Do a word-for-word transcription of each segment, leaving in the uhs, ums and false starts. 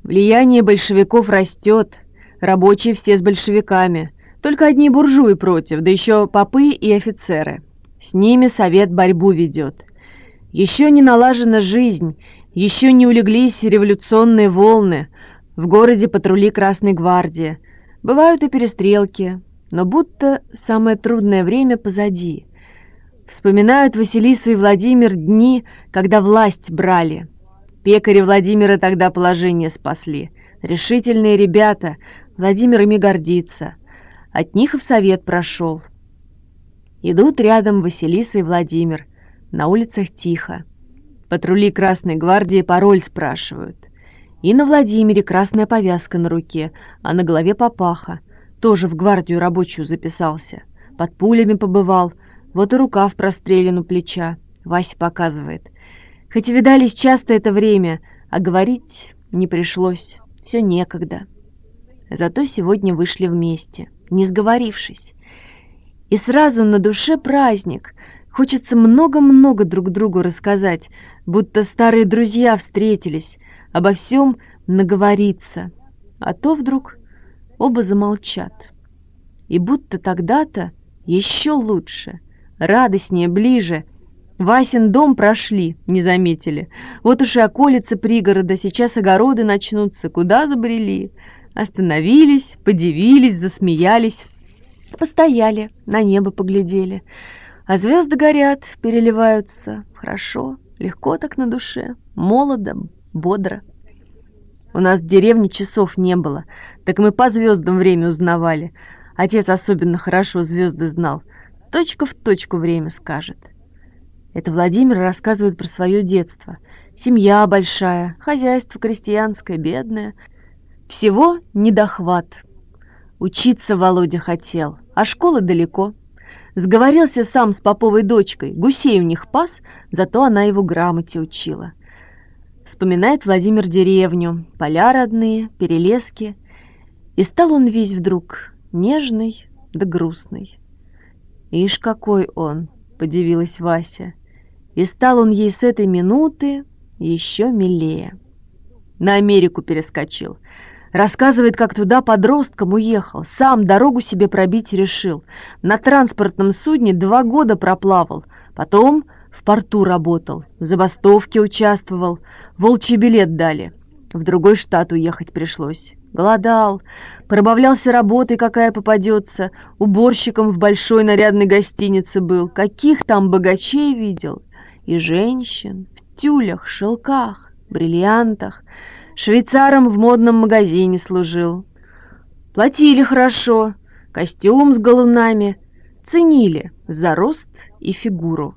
Влияние большевиков растет, рабочие все с большевиками, только одни буржуи против, да еще попы и офицеры. С ними совет борьбу ведет. Еще не налажена жизнь, еще не улеглись революционные волны, в городе патрули Красной гвардии, бывают и перестрелки, но будто самое трудное время позади. Вспоминают Василиса и Владимир дни, когда власть брали. Пекари Владимира тогда положение спасли. Решительные ребята, Владимир ими гордится. От них и в совет прошел. Идут рядом Василиса и Владимир. На улицах тихо. Патрули Красной гвардии пароль спрашивают. И на Владимире красная повязка на руке, а на голове папаха. Тоже в гвардию рабочую записался. Под пулями побывал. Вот и рукав прострелен у плеча. Вася показывает. Хоть и видались часто это время, а говорить не пришлось. Все некогда. Зато сегодня вышли вместе, не сговорившись. И сразу на душе праздник. Хочется много-много друг другу рассказать, будто старые друзья встретились, обо всем наговориться. А то вдруг оба замолчат. И будто тогда-то еще лучше, радостнее, ближе. Васин дом прошли, не заметили. Вот уж и околицы пригорода, сейчас огороды начнутся. Куда забрели? Остановились, подивились, засмеялись. Постояли, на небо поглядели. А звезды горят, переливаются. Хорошо, легко так на душе, молодо, бодро. У нас в деревне часов не было, так мы по звездам время узнавали. Отец особенно хорошо звезды знал. Точка в точку время скажет. Это Владимир рассказывает про свое детство. Семья большая, хозяйство крестьянское, бедное. Всего недохват. Учиться Володя хотел, а школа далеко. Сговорился сам с поповой дочкой, гусей у них пас, зато она его грамоте учила. Вспоминает Владимир деревню, поля родные, перелески. И стал он весь вдруг нежный да грустный. «Ишь, какой он!» — подивилась Вася. И стал он ей с этой минуты еще милее. На Америку перескочил. Рассказывает, как туда подростком уехал. Сам дорогу себе пробить решил. На транспортном судне два года проплавал. Потом в порту работал. В забастовке участвовал. Волчий билет дали. В другой штат уехать пришлось. Голодал. Пробавлялся работой, какая попадется. Уборщиком в большой нарядной гостинице был. Каких там богачей видел. И женщин в тюлях, шелках, бриллиантах. Швейцаром в модном магазине служил. Платили хорошо, костюм с галунами. Ценили за рост и фигуру.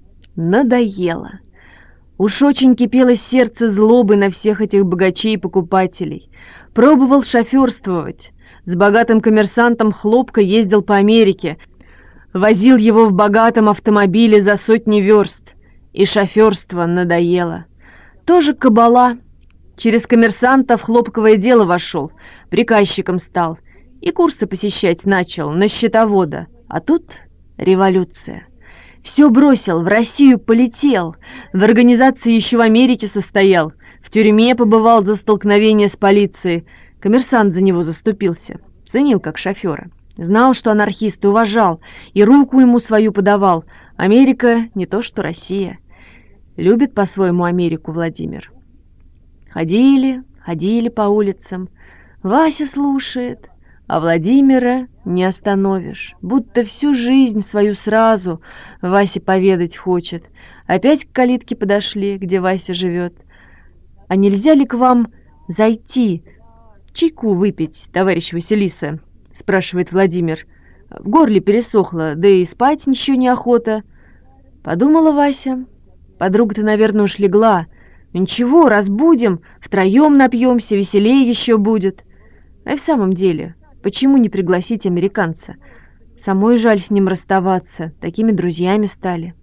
Надоело. Уж очень кипело сердце злобы на всех этих богачей-покупателей. Пробовал шоферствовать. С богатым коммерсантом Хлопко ездил по Америке. Возил его в богатом автомобиле за сотни верст. И шоферство надоело. Тоже кабала. Через коммерсанта в хлопковое дело вошел, приказчиком стал. И курсы посещать начал на счетовода. А тут революция. Все бросил, в Россию полетел. В организации еще в Америке состоял. В тюрьме побывал за столкновение с полицией. Коммерсант за него заступился. Ценил как шофера. Знал, что анархист, уважал. И руку ему свою подавал. Америка не то, что Россия. Любит по-своему Америку Владимир. Ходили, ходили по улицам. Вася слушает, а Владимира не остановишь. Будто всю жизнь свою сразу Васе поведать хочет. Опять к калитке подошли, где Вася живет. «А нельзя ли к вам зайти, чайку выпить, товарищ Василиса?» — спрашивает Владимир. «В горле пересохло, да и спать ничего неохота». Подумала Вася. Подруга-то, наверное, уж легла. Ничего, разбудим, втроем напьемся, веселее еще будет. А и в самом деле, почему не пригласить американца? Самой жаль с ним расставаться, такими друзьями стали.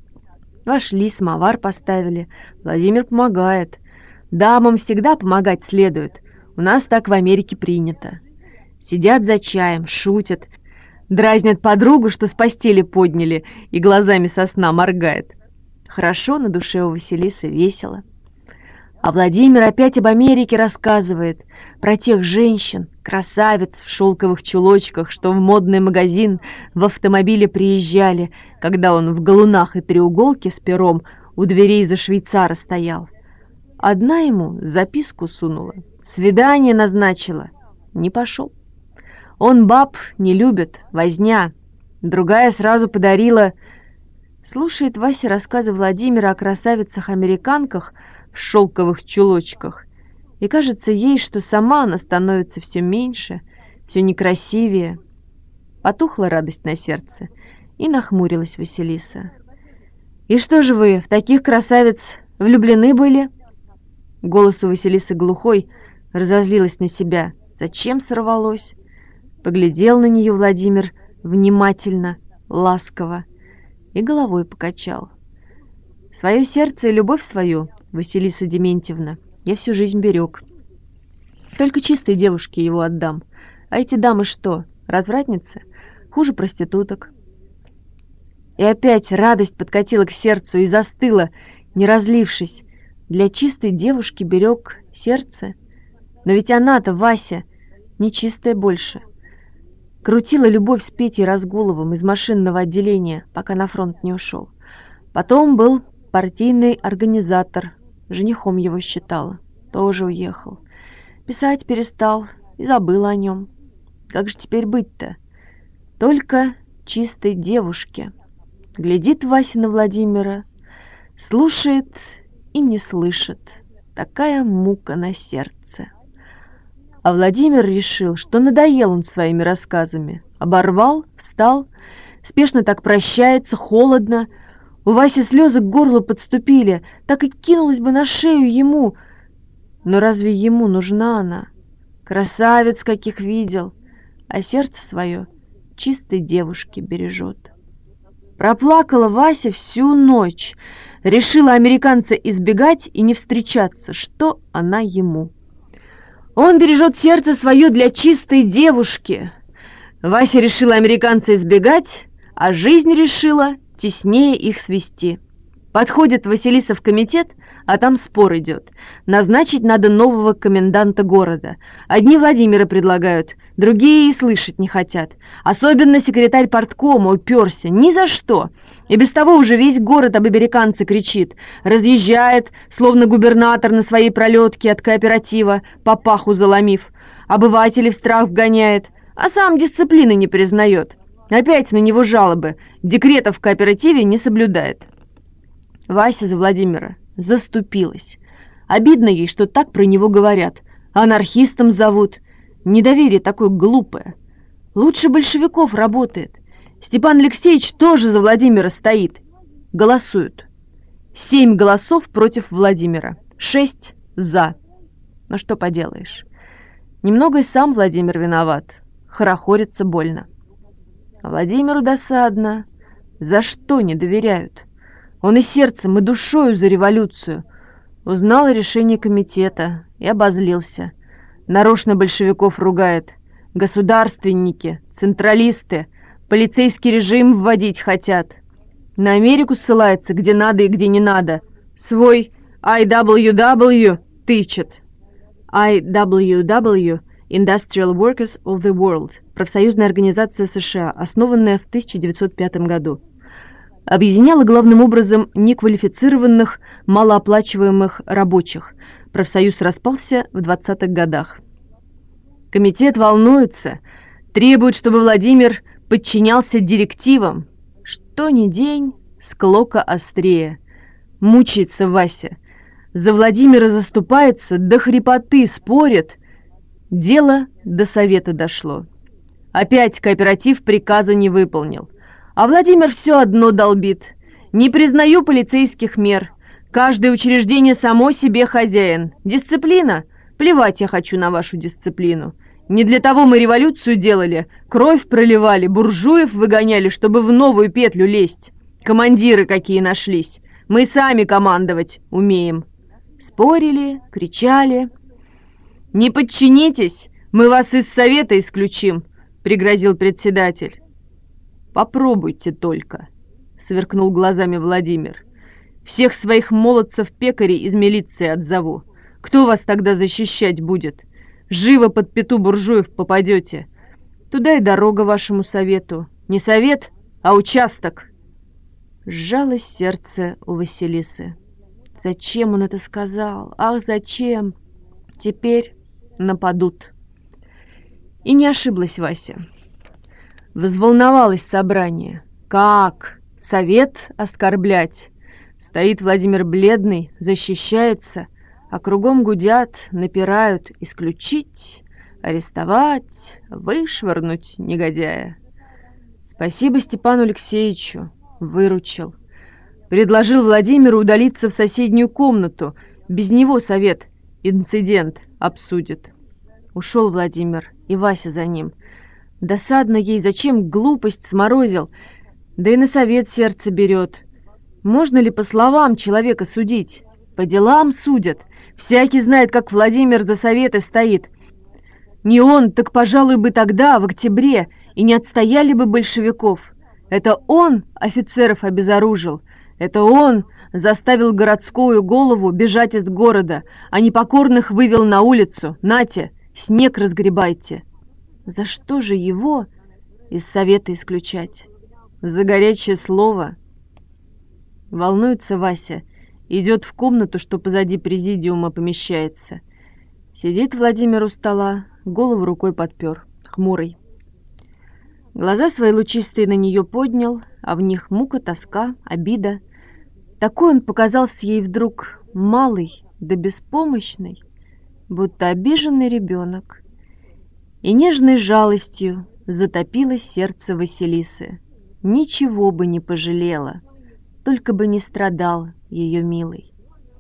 Вошли, самовар поставили. Владимир помогает. Дамам всегда помогать следует. У нас так в Америке принято. Сидят за чаем, шутят. Дразнят подругу, что с постели подняли, и глазами со сна моргает. Хорошо на душе у Василисы, весело. А Владимир опять об Америке рассказывает, про тех женщин, красавиц в шелковых чулочках, что в модный магазин в автомобиле приезжали, когда он в галунах и треуголке с пером у дверей за швейцара стоял. Одна ему записку сунула, свидание назначила, не пошел. Он баб не любит, возня. Другая сразу подарила. Слушает Вася рассказы Владимира о красавицах-американках в шелковых чулочках, и кажется ей, что сама она становится все меньше, все некрасивее. Потухла радость на сердце, и нахмурилась Василиса. «И что же вы в таких красавиц влюблены были?» Голос у Василисы глухой, разозлилась на себя. Зачем сорвалось? Поглядел на нее Владимир внимательно, ласково, и головой покачал. «Свое сердце и любовь свою, Василиса Дементьевна, я всю жизнь берег. Только чистой девушке его отдам. А эти дамы что, развратницы? Хуже проституток». И опять радость подкатила к сердцу и застыла, не разлившись. Для чистой девушки берег сердце. Но ведь она-то, Вася, не чистая больше. Крутила любовь с Петей Разгуловым из машинного отделения, пока на фронт не ушел. Потом был партийный организатор, женихом его считала, тоже уехал. Писать перестал и забыла о нем. Как же теперь быть-то? Только чистой девушке. Глядит Вася на Владимира, слушает и не слышит. Такая мука на сердце. А Владимир решил, что надоел он своими рассказами. Оборвал, встал, спешно так прощается, холодно. У Васи слезы к горлу подступили, так и кинулась бы на шею ему. Но разве ему нужна она? Красавец каких видел, а сердце свое чистой девушке бережет. Проплакала Вася всю ночь, решила американца избегать и не встречаться, что она ему. Он бережет сердце свое для чистой девушки. Вася решила американца избегать, а жизнь решила теснее их свести. Подходит Василиса в комитет, а там спор идет. Назначить надо нового коменданта города. Одни Владимира предлагают, другие и слышать не хотят. Особенно секретарь парткома уперся. Ни за что. И без того уже весь город об американце кричит. Разъезжает, словно губернатор на своей пролетке от кооператива, папаху заломив. Обывателей в страх вгоняет, а сам дисциплины не признает. Опять на него жалобы. Декретов в кооперативе не соблюдает. Вася за Владимира заступилась. Обидно ей, что так про него говорят. Анархистом зовут. Недоверие такое глупое. Лучше большевиков работает. Степан Алексеевич тоже за Владимира стоит. Голосуют. Семь голосов против Владимира. Шесть за. Ну что поделаешь. Немного и сам Владимир виноват. Хорохорится больно. А Владимиру досадно. За что не доверяют? Он и сердцем, и душою за революцию. Узнал о решении комитета и обозлился. Нарочно большевиков ругает. Государственники, централисты, полицейский режим вводить хотят. На Америку ссылается, где надо и где не надо. Свой ай дабл ю дабл ю тычет. ай дабл ю дабл ю Industrial Workers of the World, профсоюзная организация США, основанная в тысяча девятьсот пятом году. Объединяла главным образом неквалифицированных, малооплачиваемых рабочих. Профсоюз распался в двадцатых годах. Комитет волнуется, требует, чтобы Владимир подчинялся директивам. Что ни день, склока острее. Мучается Вася. За Владимира заступается, до хрипоты спорит. Дело до совета дошло. Опять кооператив приказа не выполнил. А Владимир все одно долбит. Не признаю полицейских мер. Каждое учреждение само себе хозяин. Дисциплина? Плевать я хочу на вашу дисциплину. Не для того мы революцию делали, кровь проливали, буржуев выгоняли, чтобы в новую петлю лезть. Командиры какие нашлись. Мы сами командовать умеем. Спорили, кричали. «Не подчинитесь, мы вас из совета исключим», — пригрозил председатель. «Попробуйте только», — сверкнул глазами Владимир. «Всех своих молодцев-пекарей из милиции отзову. Кто вас тогда защищать будет? Живо под пяту буржуев попадете. Туда и дорога вашему совету. Не совет, а участок. Сжалось сердце у Василисы. Зачем он это сказал? Ах, зачем? Теперь нападут. И не ошиблась Вася. Взволновалось собрание. Как? Совет оскорблять? Стоит Владимир бледный, защищается, а кругом гудят, напирают: исключить, арестовать, вышвырнуть негодяя. Спасибо Степану Алексеевичу, выручил. Предложил Владимиру удалиться в соседнюю комнату. Без него совет инцидент обсудит. Ушел Владимир, и Вася за ним. Досадно ей, зачем глупость сморозил, да и на совет сердце берет. Можно ли по словам человека судить? По делам судят. Всякий знает, как Владимир за советы стоит. Не он, так, пожалуй, бы тогда, в октябре, и не отстояли бы большевиков. Это он офицеров обезоружил. Это он заставил городскую голову бежать из города, а непокорных вывел на улицу. Нате, снег разгребайте. За что же его из совета исключать? За горячее слово. Волнуется Вася, идет в комнату, что позади президиума помещается. Сидит Владимир у стола, голову рукой подпер, хмурый. Глаза свои лучистые на нее поднял, а в них мука, тоска, обида. Такой он показался ей вдруг малый да беспомощный, будто обиженный ребенок. И нежной жалостью затопило сердце Василисы. Ничего бы не пожалела, только бы не страдал ее милый.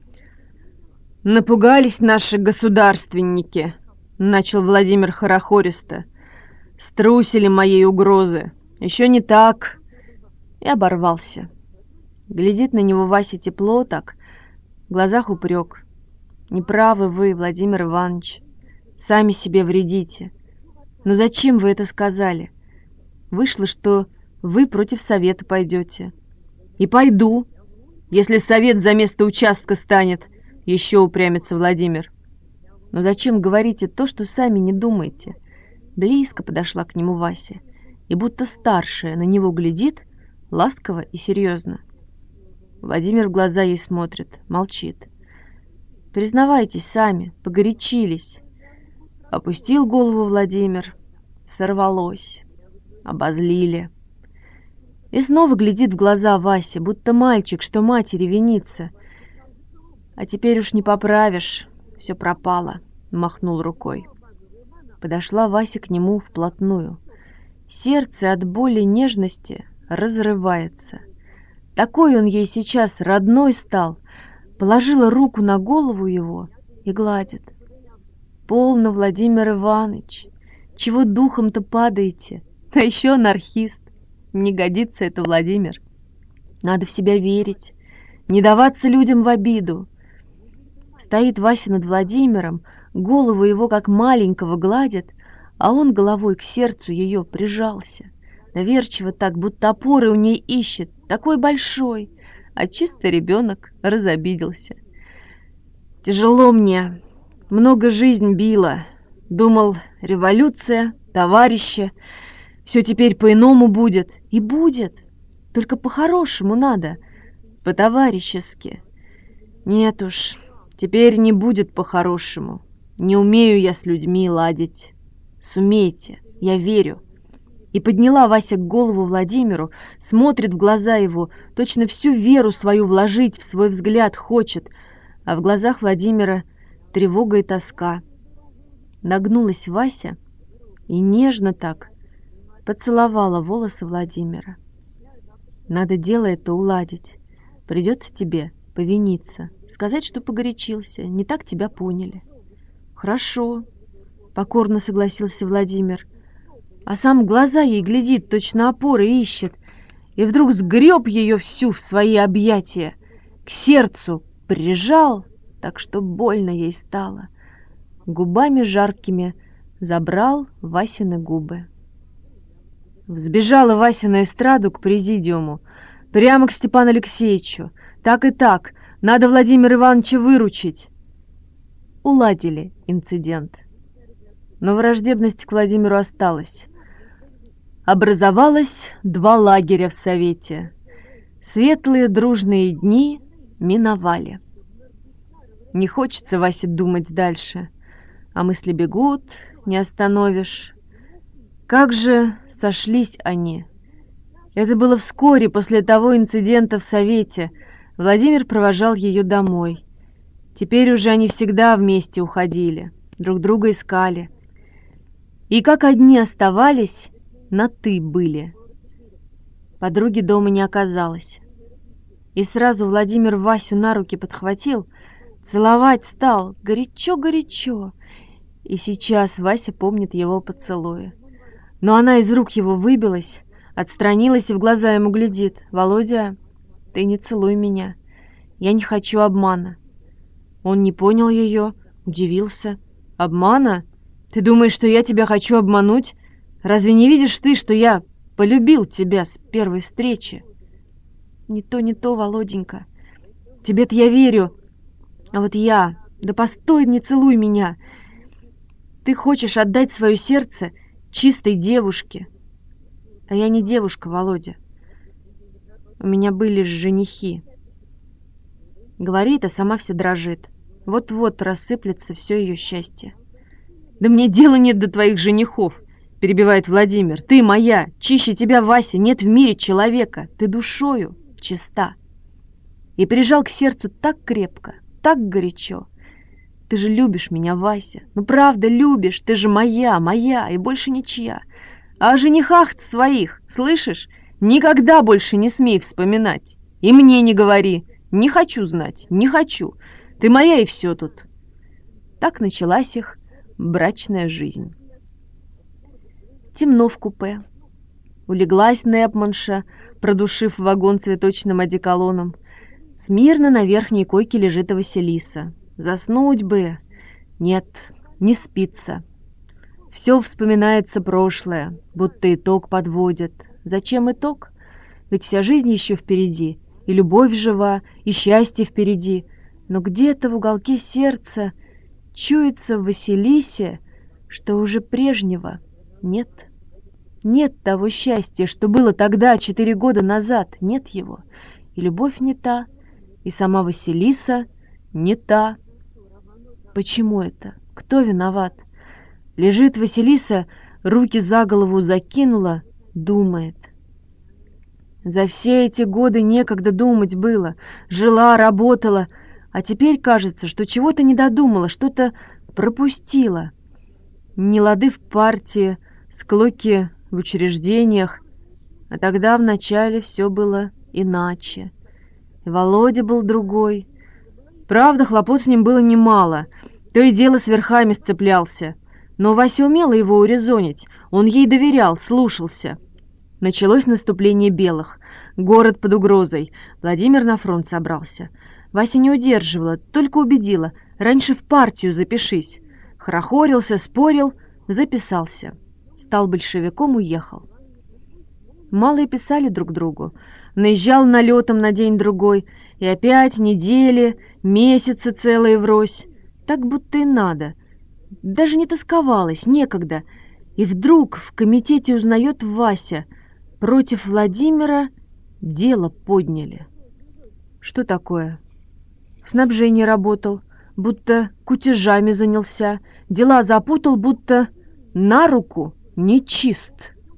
«Напугались наши государственники», — начал Владимир хорохористо. «Струсили моей угрозы. Еще не так». И оборвался. Глядит на него Вася тепло так, в глазах упрек. «Неправы вы, Владимир Иванович, сами себе вредите. Но зачем вы это сказали? Вышло, что вы против совета пойдете». «И пойду, если совет за место участка станет», — еще упрямится Владимир. «Но зачем говорите то, что сами не думаете?» Близко подошла к нему Вася, и будто старшая на него глядит, ласково и серьезно. Владимир в глаза ей смотрит, молчит. «Признавайтесь сами, погорячились». Опустил голову Владимир, сорвалось, обозлили. И снова глядит в глаза Васе, будто мальчик, что матери винится. «А теперь уж не поправишь, все пропало», — махнул рукой. Подошла Вася к нему вплотную. Сердце от боли и нежности разрывается. Такой он ей сейчас родной стал. Положила руку на голову его и гладит. «Полно, Владимир Иванович, чего духом-то падаете? А еще анархист. Не годится это, Владимир. Надо в себя верить, не даваться людям в обиду». Стоит Вася над Владимиром, голову его как маленького гладит, а он головой к сердцу ее прижался. Доверчиво так, будто опоры у ней ищет, такой большой, а чисто ребенок разобиделся. «Тяжело мне, много жизнь била. Думал, революция, товарищи, все теперь по-иному будет. И будет, только по-хорошему надо, по-товарищески. Нет уж, теперь не будет по-хорошему. Не умею я с людьми ладить. Сумейте, я верю». И подняла Вася голову Владимиру, смотрит в глаза его, точно всю веру свою вложить в свой взгляд хочет, а в глазах Владимира тревога и тоска. Нагнулась Вася и нежно так поцеловала волосы Владимира. «Надо дело это уладить. Придется тебе повиниться, сказать, что погорячился, не так тебя поняли». «Хорошо», — покорно согласился Владимир, а сам в глаза ей глядит, точно опоры ищет, и вдруг сгреб ее всю в свои объятия, к сердцу прижал, так что больно ей стало. Губами жаркими забрал Васины губы. Взбежала Вася на эстраду к президиуму, прямо к Степану Алексеевичу. Так и так, надо Владимира Ивановича выручить. уладили инцидент. Но враждебность к Владимиру осталась. Образовалось два лагеря в Совете. Светлые дружные дни миновали. Не хочется, Васе, думать дальше, а мысли бегут, не остановишь. Как же сошлись они? Это было вскоре после того инцидента в Совете. Владимир провожал ее домой. Теперь уже они всегда вместе уходили, друг друга искали. И как одни оставались, на «ты» были. Подруги дома не оказалось. И сразу Владимир Васю на руки подхватил, целовать стал, горячо-горячо. И сейчас Вася помнит его поцелуи. Но она из рук его выбилась, отстранилась и в глаза ему глядит. «Володя, ты не целуй меня. Я не хочу обмана». Он не понял ее, удивился. «Обмана? Ты думаешь, что я тебя хочу обмануть? Разве не видишь ты, что я полюбил тебя с первой встречи?» «Не то, не то, Володенька. Тебе-то я верю. А вот я... Да постой, не целуй меня. Ты хочешь отдать свое сердце чистой девушке. А я не девушка, Володя. У меня были же женихи». Говорит, а сама вся дрожит. Вот-вот рассыплется все ее счастье. «Да мне дела нет до твоих женихов», — перебивает Владимир. «Ты моя, чище тебя, Вася, нет в мире человека. Ты душою чиста». И прижал к сердцу так крепко, так горячо. «Ты же любишь меня, Вася. Ну правда любишь, ты же моя, моя и больше ничья. А о женихах своих, слышишь, никогда больше не смей вспоминать. И мне не говори. Не хочу знать, не хочу. Ты моя и все тут». Так началась их брачная жизнь. Темно в купе. Улеглась Непманша, продушив вагон цветочным одеколоном. Смирно на верхней койке лежит и Василиса. Заснуть бы. Нет, не спится. Все вспоминается прошлое, будто итог подводят. Зачем итог? Ведь вся жизнь еще впереди, и любовь жива, и счастье впереди. Но где-то в уголке сердца чуется в Василисе, что уже прежнего нет. Нет того счастья, что было тогда, четыре года назад. Нет его. И любовь не та, и сама Василиса не та. Почему это? Кто виноват? Лежит Василиса, руки за голову закинула, думает. За все эти годы некогда думать было. Жила, работала, а теперь кажется, что чего-то не додумала, что-то пропустила. Нелады в партии, склоки в учреждениях. А тогда вначале все было иначе. И Володя был другой. Правда, хлопот с ним было немало. То и дело с верхами сцеплялся. Но Вася умела его урезонить. Он ей доверял, слушался. Началось наступление белых. Город под угрозой. Владимир на фронт собрался. Вася не удерживала, только убедила. Раньше в партию запишись. Хорохорился, спорил, записался. Стал большевиком, уехал. Малые писали друг другу. Наезжал налетом на день-другой. И опять недели, месяцы целые врозь. Так будто и надо. Даже не тосковалась, некогда. И вдруг в комитете узнает Вася. Против Владимира дело подняли. Что такое? В снабжении работал, будто кутежами занялся. Дела запутал, будто на руку нечист.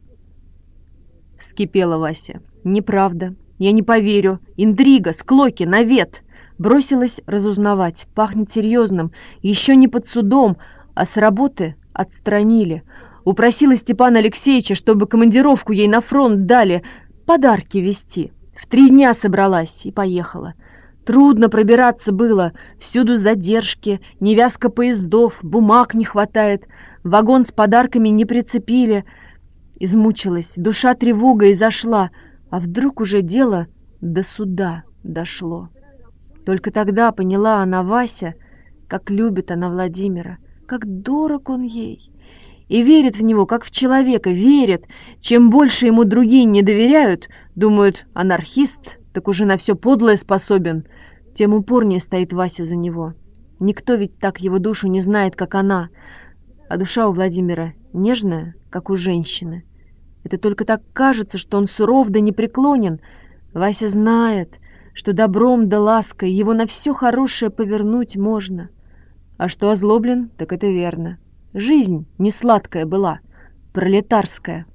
Вскипела Вася. Неправда. Я не поверю. Интрига, склоки, навет. Бросилась разузнавать. Пахнет серьезным. Еще не под судом, а с работы отстранили. Упросила Степана Алексеевича, чтобы командировку ей на фронт дали, подарки везти. В три дня собралась и поехала. Трудно пробираться было. Всюду задержки, невязка поездов, бумаг не хватает. Вагон с подарками не прицепили. Измучилась, душа тревогой зашла. А вдруг уже дело до суда дошло. Только тогда поняла она, Вася, как любит она Владимира, как дорог он ей. И верит в него, как в человека, верит. Чем больше ему другие не доверяют, думают, анархист, так уже на все подлое способен, тем упорнее стоит Вася за него. Никто ведь так его душу не знает, как она. А душа у Владимира нежная, как у женщины. Это только так кажется, что он суров да непреклонен. Вася знает, что добром да лаской его на все хорошее повернуть можно. А что озлоблен, так это верно. Жизнь не сладкая была, пролетарская.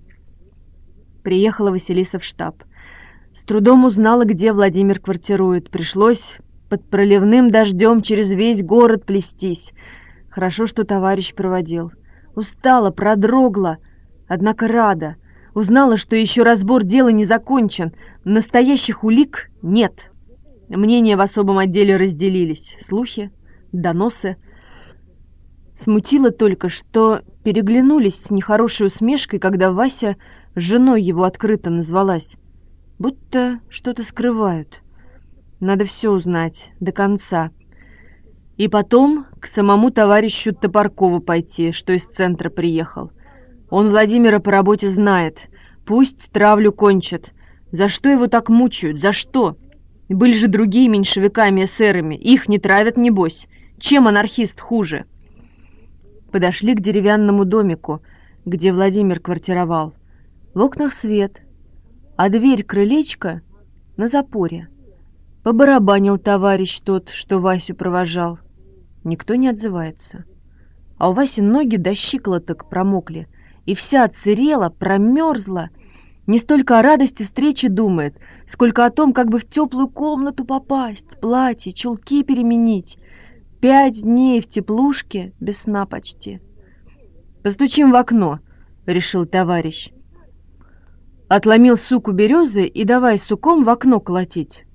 Приехала Василиса в штаб. С трудом узнала, где Владимир квартирует. Пришлось под проливным дождем через весь город плестись. Хорошо, что товарищ проводил. Устала, продрогла, однако рада. Узнала, что еще разбор дела не закончен. Настоящих улик нет. Мнения в особом отделе разделились. Слухи, доносы. Смутило только, что переглянулись с нехорошей усмешкой, когда Вася женой его открыто назвалась. Будто что-то скрывают. Надо все узнать до конца. И потом к самому товарищу Топоркову пойти, что из центра приехал. Он Владимира по работе знает. Пусть травлю кончат. За что его так мучают? За что? Были же другие меньшевиками, эсерами. Их не травят, небось. Чем анархист хуже? Подошли к деревянному домику, где Владимир квартировал. В окнах свет, а дверь крылечка на запоре. Побарабанил товарищ тот, что Васю провожал. Никто не отзывается. А у Васи ноги до щиколоток промокли, и вся отсырела, промерзла. Не столько о радости встречи думает, сколько о том, как бы в теплую комнату попасть, платье, чулки переменить. Пять дней в теплушке, без сна почти. «Постучим в окно», — решил товарищ. Отломил суку березы и давай суком в окно колотить.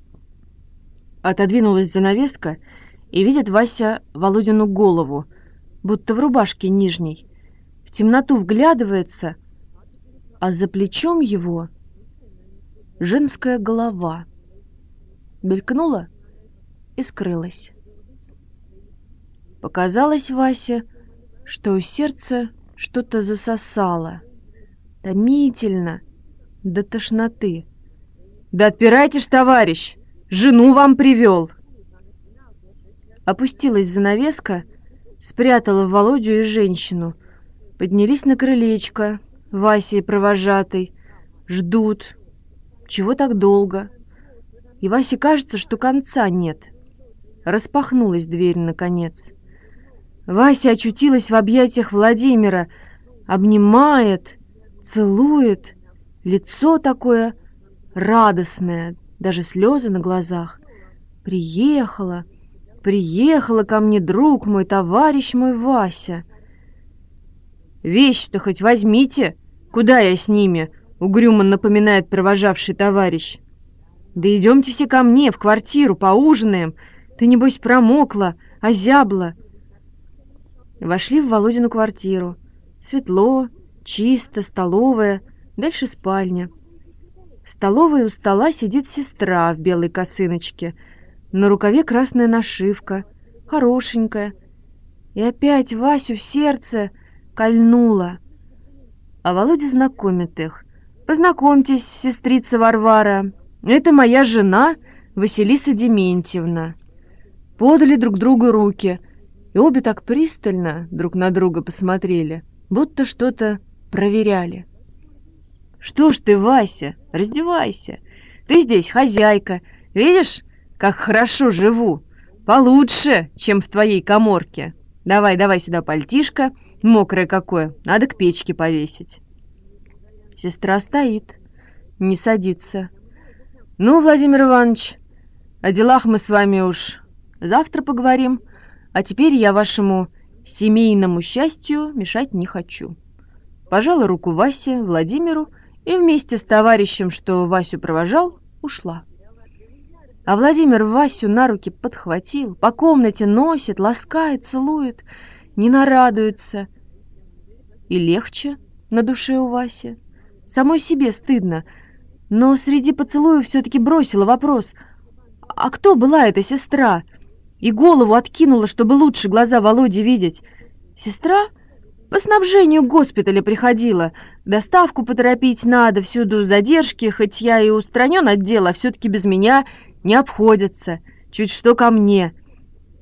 Отодвинулась занавеска, и видит Вася Володину голову, будто в рубашке нижней. В темноту вглядывается, а за плечом его женская голова. Мелькнула и скрылась. Показалось Васе, что у сердца что-то засосало. Томительно, до тошноты. «Да отпирайте ж, товарищ! Жену вам привел!» Опустилась занавеска, спрятала Володю и женщину. Поднялись на крылечко, Вася и провожатый. Ждут. Чего так долго? И Васе кажется, что конца нет. Распахнулась дверь наконец. Вася очутилась в объятиях Владимира, обнимает, целует. Лицо такое радостное, даже слезы на глазах. Приехала, приехала ко мне, друг мой, товарищ мой Вася. «Вещи-то хоть возьмите, куда я с ними?» — угрюмо напоминает провожавший товарищ. «Да идемте все ко мне, в квартиру, поужинаем. Ты, небось, промокла, озябла». Вошли в Володину квартиру. Светло, чисто, столовая, дальше спальня. В столовой у стола сидит сестра в белой косыночке. На рукаве красная нашивка, хорошенькая. И опять Васю в сердце кольнуло. А Володя знакомит их. «Познакомьтесь, сестрица Варвара. Это моя жена Василиса Дементьевна». Подали друг другу руки, и обе так пристально друг на друга посмотрели, будто что-то проверяли. «Что ж ты, Вася, раздевайся. Ты здесь хозяйка. Видишь, как хорошо живу? Получше, чем в твоей каморке. Давай, давай сюда пальтишко, мокрое какое, надо к печке повесить». Сестра стоит, не садится. «Ну, Владимир Иванович, о делах мы с вами уж завтра поговорим, а теперь я вашему семейному счастью мешать не хочу». Пожала руку Васе, Владимиру, и вместе с товарищем, что Васю провожал, ушла. А Владимир Васю на руки подхватил, по комнате носит, ласкает, целует, не нарадуется. И легче на душе у Васи. Самой себе стыдно, но среди поцелуев все-таки бросила вопрос: «А кто была эта сестра?» И голову откинула, чтобы лучше глаза Володи видеть. «Сестра? По снабжению госпиталя приходила. Доставку поторопить надо, всюду задержки, хоть я и устранен от дела, а все-таки без меня не обходятся. Чуть что ко мне.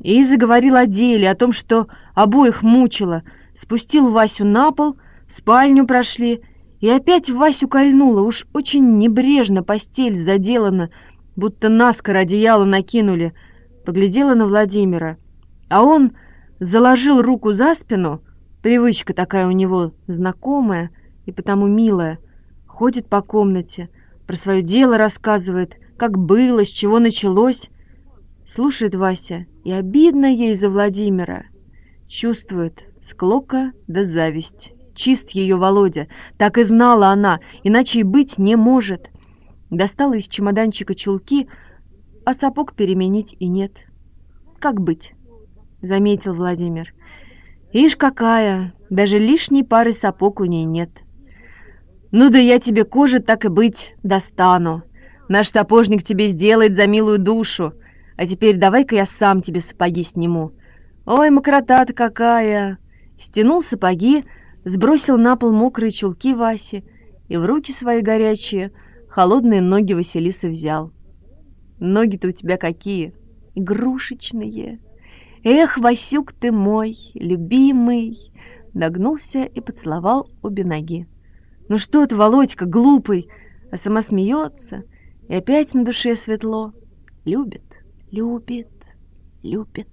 И заговорил о деле, о том, что обоих мучило. Спустил Васю на пол, в спальню прошли, и опять Васю кольнуло. Уж очень небрежно постель заделана, будто наскоро одеяло накинули. Поглядела на Владимира, а он заложил руку за спину, привычка такая у него знакомая и потому милая, ходит по комнате, про свое дело рассказывает, как было, с чего началось. Слушает Вася, и обидно ей за Владимира. Чувствует склока да зависть. Чист ее Володя, так и знала она, иначе и быть не может. Достала из чемоданчика чулки, а сапог переменить и нет. Как быть? Заметил Владимир. Ишь какая, даже лишней пары сапог у ней нет. Ну да я тебе кожи, так и быть, достану. Наш сапожник тебе сделает за милую душу. А теперь давай-ка я сам тебе сапоги сниму. Ой, мокрота-то какая! Стянул сапоги, сбросил на пол мокрые чулки Васи и в руки свои горячие холодные ноги Василисы взял. Ноги-то у тебя какие? Игрушечные. Эх, Васюк ты мой, любимый! Нагнулся и поцеловал обе ноги. Ну что ты, Володька, глупый, а сама смеется, и опять на душе светло. Любит, любит, любит.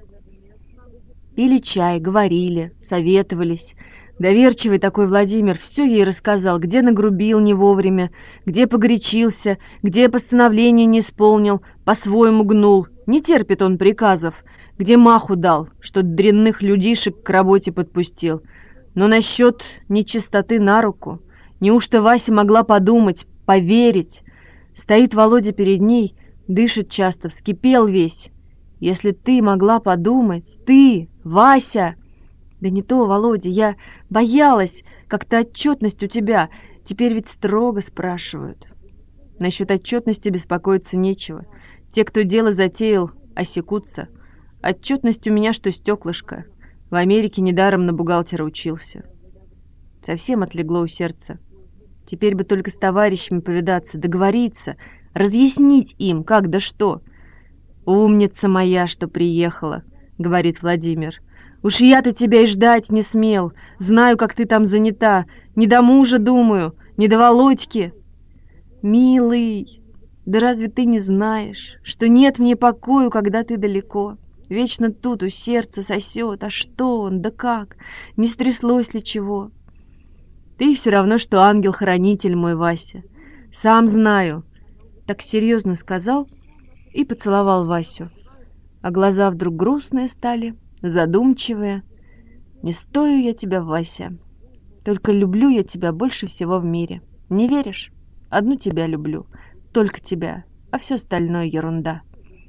Пили чай, говорили, советовались. Доверчивый такой Владимир все ей рассказал, где нагрубил не вовремя, где погорячился, где постановление не исполнил, по-своему гнул. Не терпит он приказов, где маху дал, что дрянных людишек к работе подпустил. Но насчет нечистоты на руку, неужто Вася могла подумать, поверить? Стоит Володя перед ней, дышит часто, вскипел весь. Если ты могла подумать, ты, Вася... Да не то, Володя, я боялась, как-то отчетность у тебя, теперь ведь строго спрашивают. Насчет отчетности беспокоиться нечего. Те, кто дело затеял, осекутся. Отчетность у меня, что стеклышко. В Америке недаром на бухгалтера учился. Совсем отлегло у сердца. Теперь бы только с товарищами повидаться, договориться, разъяснить им, как да что. «Умница моя, что приехала», — говорит Владимир. «Уж я-то тебя и ждать не смел. Знаю, как ты там занята. Не до мужа думаю, не до Володьки». «Милый, да разве ты не знаешь, что нет мне покою, когда ты далеко? Вечно тут у сердца сосет. А что он, да как? Не стряслось ли чего? Ты все равно, что ангел-хранитель мой, Вася. Сам знаю». Так серьезно сказал и поцеловал Васю. А глаза вдруг грустные стали, задумчивые. «Не стою я тебя, Вася. Только люблю я тебя больше всего в мире. Не веришь? Одну тебя люблю, только тебя, а все остальное ерунда».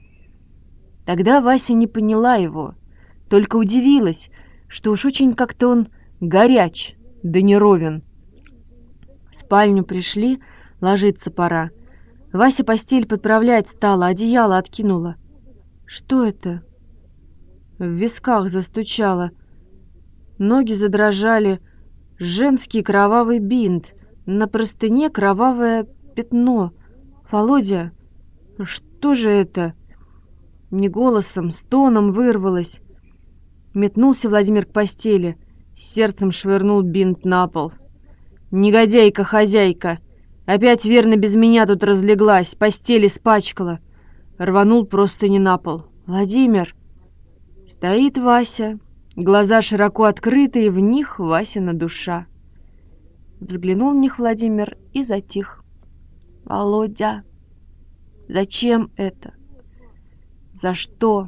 Тогда Вася не поняла его, только удивилась, что уж очень как-то он горяч, да не ровен. В спальню пришли, ложиться пора. Вася постель подправлять стала, одеяло откинула. «Что это?» В висках застучало, ноги задрожали, женский кровавый бинт, на простыне кровавое пятно. «Володя, что же это?» Не голосом, стоном вырвалось. Метнулся Владимир к постели, сердцем швырнул бинт на пол. «Негодяйка-хозяйка! Опять верно без меня тут разлеглась, постель испачкала!» Рванул простыни на пол. «Владимир!» Стоит Вася, глаза широко открыты, и в них Васина душа. Взглянул в них Владимир и затих. «Володя, зачем это? За что?»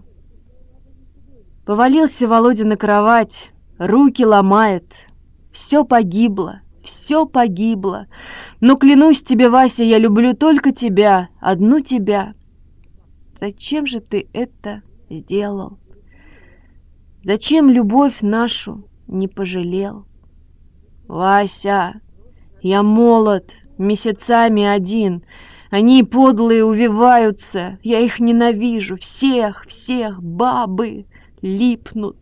Повалился Володя на кровать, руки ломает. Все погибло, все погибло. Но клянусь тебе, Вася, я люблю только тебя, одну тебя. Зачем же ты это сделал? Зачем любовь нашу не пожалел? Вася, я молод, месяцами один. Они подлые увиваются, я их ненавижу. Всех, всех, бабы липнут.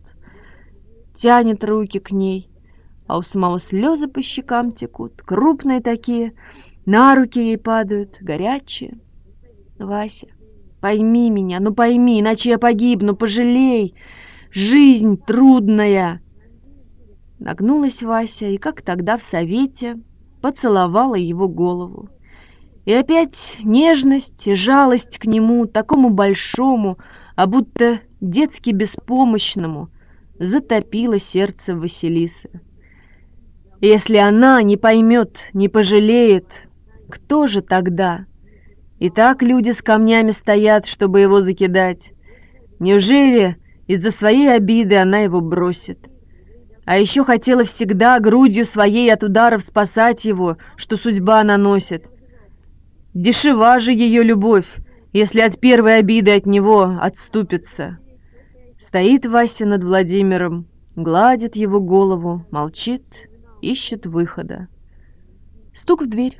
Тянет руки к ней, а у самого слезы по щекам текут, крупные такие, на руки ей падают, горячие. Вася, Пойми меня, ну пойми, иначе я погибну, пожалей. Жизнь трудная. Нагнулась Вася и, как тогда в совете, поцеловала его голову. И опять нежность и жалость к нему, такому большому, а будто детски беспомощному, затопило сердце Василисы. Если она не поймет, не пожалеет, кто же тогда? И так люди с камнями стоят, чтобы его закидать. Неужели из-за своей обиды она его бросит? А еще хотела всегда грудью своей от ударов спасать его, что судьба наносит. Дешева же ее любовь, если от первой обиды от него отступится. Стоит Вася над Владимиром, гладит его голову, молчит, ищет выхода. Стук в дверь.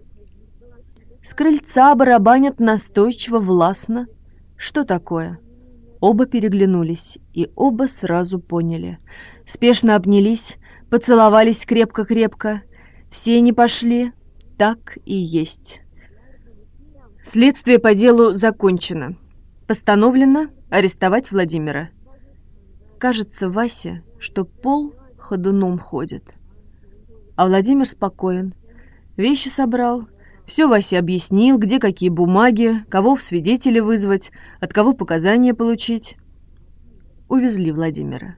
С крыльца барабанят настойчиво, властно. Что такое? Оба переглянулись, и оба сразу поняли. Спешно обнялись, поцеловались крепко-крепко. Все не пошли, так и есть. Следствие по делу закончено. Постановлено арестовать Владимира. Кажется Васе, что пол ходуном ходит. А Владимир спокоен. Вещи собрал, все Васе объяснил, где какие бумаги, кого в свидетели вызвать, от кого показания получить. Увезли Владимира.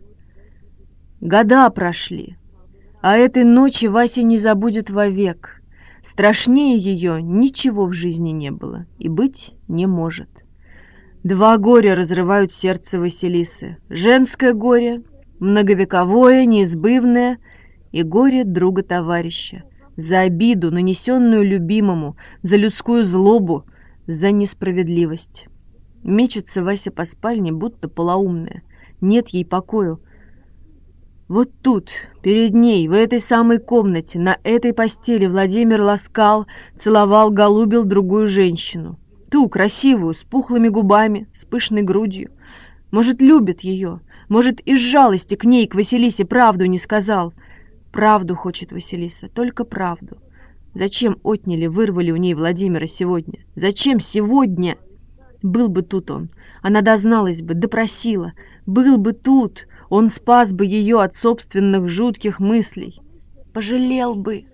Года прошли, а этой ночи Вася не забудет вовек. Страшнее ее ничего в жизни не было и быть не может. Два горя разрывают сердце Василисы. Женское горе, многовековое, неизбывное, и горе друга-товарища. За обиду, нанесенную любимому, за людскую злобу, за несправедливость. Мечется Вася по спальне, будто полоумная. Нет ей покою. Вот тут, перед ней, в этой самой комнате, на этой постели Владимир ласкал, целовал, голубил другую женщину. Ту, красивую, с пухлыми губами, с пышной грудью. Может, любит ее, может, из жалости к ней, к Василисе, правду не сказал. Правду хочет Василиса, только правду. Зачем отняли, вырвали у ней Владимира сегодня? Зачем сегодня? Был бы тут он, она дозналась бы, допросила. Был бы тут, он спас бы ее от собственных жутких мыслей. Пожалел бы.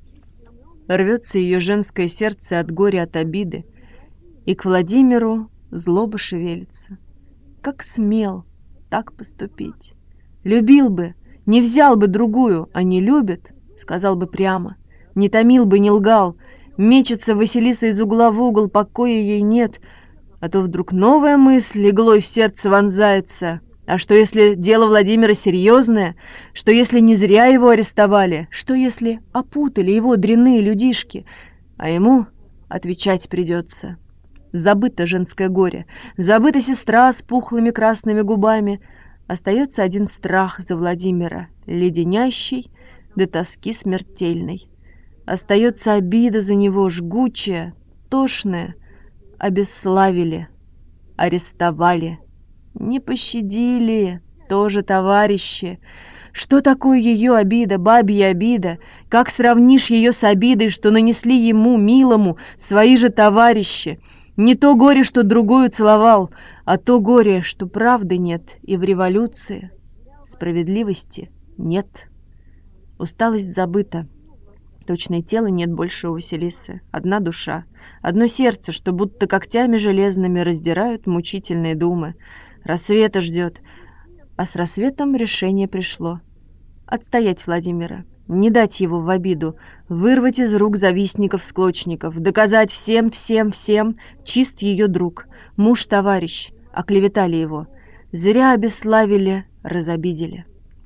Рвется ее женское сердце от горя, от обиды. И к Владимиру злоба шевелится. Как смел так поступить? Любил бы, не взял бы другую, а не любит, сказал бы прямо. Не томил бы, не лгал. Мечется Василиса из угла в угол, покоя ей нет. А то вдруг новая мысль иглой в сердце вонзается. А что, если дело Владимира серьезное? Что, если не зря его арестовали? Что, если опутали его дрянные людишки? А ему отвечать придется. Забыто женское горе, забыта сестра с пухлыми красными губами. Остается один страх за Владимира, леденящий до тоски смертельной. Остается обида за него, жгучая, тошная. Обесславили, арестовали, не пощадили, тоже товарищи. Что такое ее обида, бабья обида? Как сравнишь ее с обидой, что нанесли ему, милому, свои же товарищи? Не то горе, что другую целовал, а то горе, что правды нет и в революции. Справедливости нет. Усталость забыта. Точное тело нет больше у Василисы. Одна душа, одно сердце, что будто когтями железными раздирают мучительные думы. Рассвета ждет. А с рассветом решение пришло. Отстоять Владимира, не дать его в обиду, вырвать из рук завистников-склочников, доказать всем, всем, всем, чист ее друг, муж-товарищ, оклеветали его. Зря обесславили, разобидели.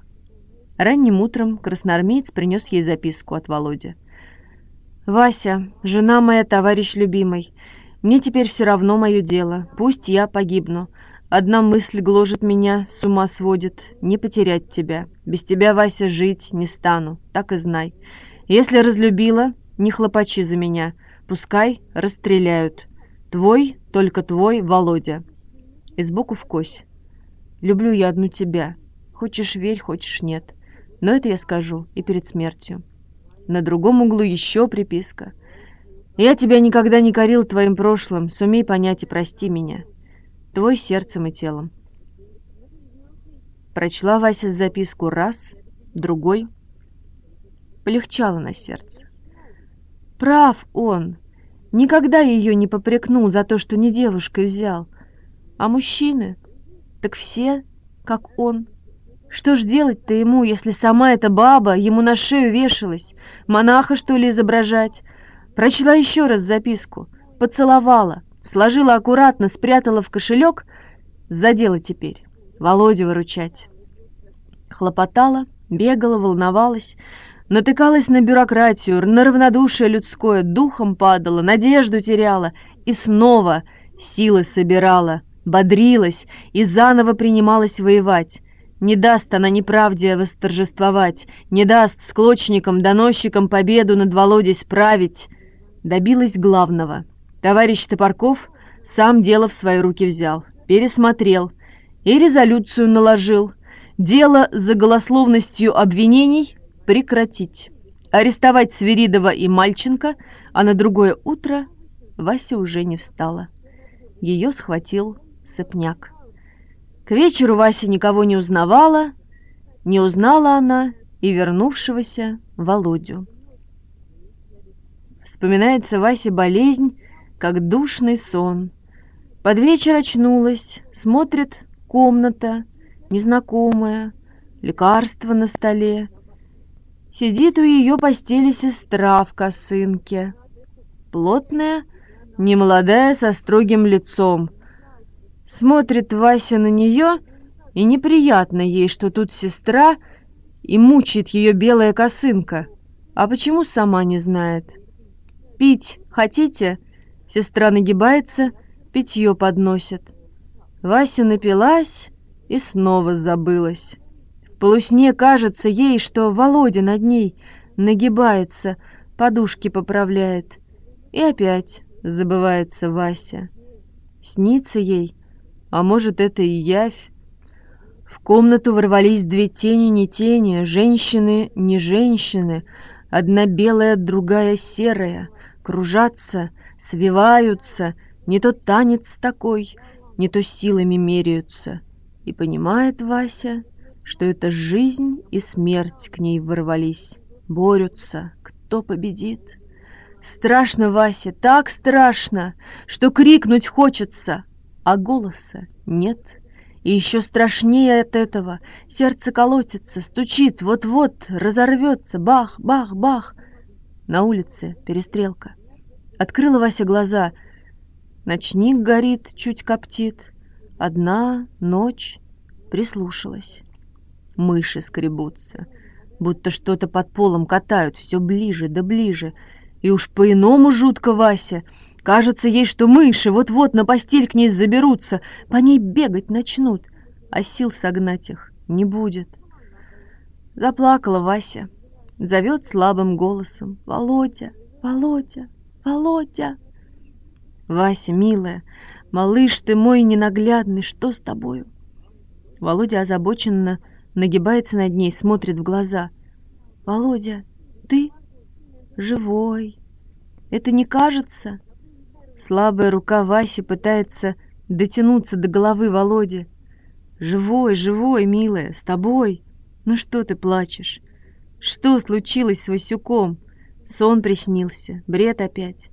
Ранним утром красноармеец принес ей записку от Володи. «Вася, жена моя, товарищ любимый, мне теперь все равно мое дело, пусть я погибну. Одна мысль гложет меня, с ума сводит, не потерять тебя. Без тебя, Вася, жить не стану, так и знай. Если разлюбила, не хлопочи за меня, пускай расстреляют. Твой, только твой, Володя». И сбоку вкось. «Люблю я одну тебя, хочешь верь, хочешь нет. Но это я скажу и перед смертью». На другом углу еще приписка. «Я тебя никогда не корил твоим прошлым, сумей понять и прости меня. Твой сердцем и телом. Прочла Вася записку раз, другой. Полегчало на сердце. Прав он. Никогда ее не попрекнул за то, что не девушкой взял. А мужчины? Так все, как он. Что ж делать-то ему, если сама эта баба ему на шею вешалась? Монаха, что ли, изображать? Прочла еще раз записку. Поцеловала. Сложила аккуратно, спрятала в кошелек. За дело теперь. Володю выручать. Хлопотала, бегала, волновалась, натыкалась на бюрократию, на равнодушие людское, духом падала, надежду теряла и снова силы собирала, бодрилась и заново принималась воевать. Не даст она неправде восторжествовать, не даст склочникам-доносчикам победу над Володей справить. Добилась главного. Товарищ Топорков сам дело в свои руки взял, пересмотрел и резолюцию наложил. Дело за голословностью обвинений прекратить. Арестовать Свиридова и Мальченко, а на другое утро Вася уже не встала. Ее схватил сыпняк. К вечеру Вася никого не узнавала, не узнала она и вернувшегося Володю. Вспоминается Васе болезнь, как душный сон. Под вечер очнулась, смотрит комната, незнакомая, лекарство на столе. Сидит у ее постели сестра в косынке. Плотная, немолодая, со строгим лицом. Смотрит Вася на нее, и неприятно ей, что тут сестра, и мучает ее белая косынка. А почему, сама не знает. «Пить хотите?» Сестра нагибается, питье подносит. Вася напилась и снова забылась. В полусне кажется ей, что Володя над ней нагибается, подушки поправляет. И опять забывается Вася. Снится ей, а может, это и явь. В комнату ворвались две тени, не тени, женщины, не женщины, одна белая, другая серая, кружатся, свиваются, не то танец такой, не то силами меряются. И понимает Вася, что это жизнь и смерть к ней ворвались, борются, кто победит. Страшно Васе, так страшно, что крикнуть хочется, а голоса нет. И еще страшнее от этого, сердце колотится, стучит, вот-вот разорвется, бах, бах, бах. На улице перестрелка. Открыла Вася глаза. Ночник горит, чуть коптит. Одна ночь. Прислушалась. Мыши скребутся, будто что-то под полом катают, все ближе да ближе. И уж по-иному жутко Вася. Кажется ей, что мыши вот-вот на постель к ней заберутся, по ней бегать начнут, а сил согнать их не будет. Заплакала Вася. Зовет слабым голосом: «Володя, Володя, Володя!» «Вася, милая, малыш ты мой ненаглядный, что с тобою?» Володя озабоченно нагибается над ней, смотрит в глаза. «Володя, ты живой? Это не кажется?» Слабая рука Васи пытается дотянуться до головы Володи. «Живой, живой, милая, с тобой. Ну что ты плачешь? Что случилось с Васюком? Сон приснился, бред опять».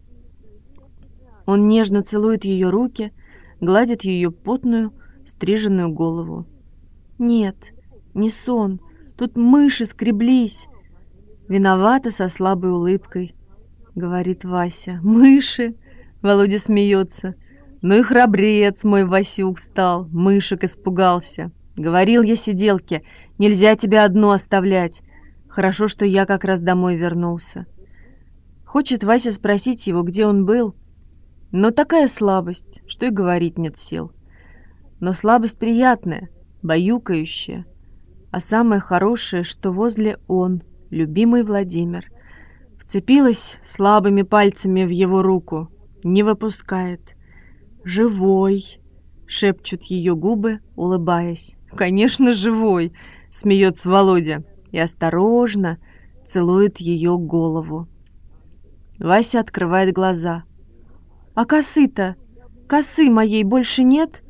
Он нежно целует ее руки, гладит ее потную, стриженную голову. «Нет, не сон, тут мыши скреблись». Виновата со слабой улыбкой, говорит Вася. «Мыши?» Володя смеется. «Ну и храбрец мой Васюк стал, мышек испугался. Говорил я сиделке, нельзя тебя одну оставлять. Хорошо, что я как раз домой вернулся». Хочет Вася спросить его, где он был, но такая слабость, что и говорить нет сил. Но слабость приятная, баюкающая, а самое хорошее, что возле он, любимый Владимир. Вцепилась слабыми пальцами в его руку, не выпускает. «Живой!» — шепчут ее губы, улыбаясь. «Конечно, живой!» — смеется Володя и осторожно целует ее голову. Вася открывает глаза. «А косы-то? Косы моей больше нет?»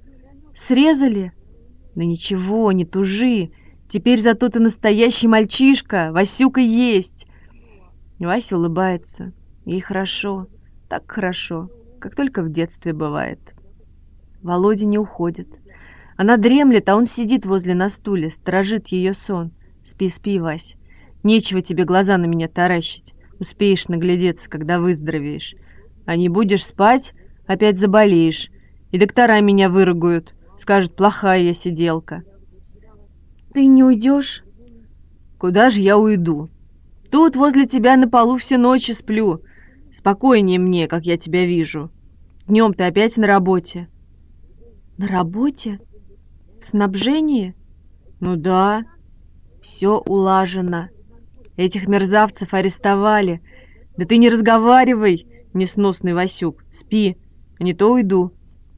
Срезали? Да ничего, не тужи. Теперь зато ты настоящий мальчишка, Васюка есть. Вася улыбается. Ей хорошо, так хорошо, как только в детстве бывает. Володя не уходит. Она дремлет, а он сидит возле на стуле, сторожит ее сон. Спи, спи, Вась. Нечего тебе глаза на меня таращить. Успеешь наглядеться, когда выздоровеешь. А не будешь спать, опять заболеешь. И доктора меня выругают. Скажут, плохая я сиделка. Ты не уйдешь? Куда же я уйду? Тут возле тебя на полу все ночи сплю. Спокойнее мне, как я тебя вижу. Днем ты опять на работе. На работе? В снабжении? Ну да. Все улажено. Этих мерзавцев арестовали. Да ты не разговаривай, несносный Васюк. Спи, а не то уйду.